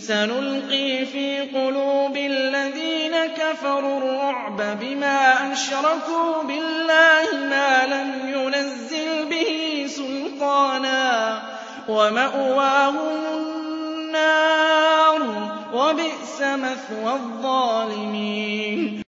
سَنُلْقِي فِي قُلُوبِ الَّذِينَ كَفَرُوا الرُّعْبَ بِمَا أَشْرَكُوا بِاللَّهِ مَا لَمْ يُنَزِّلْ بِهِ سُلْطَانًا وَمَأْوَاهُمُ النَّارُ ۖ وَبِئْسَ مَثْوَى الظَّالِمِينَ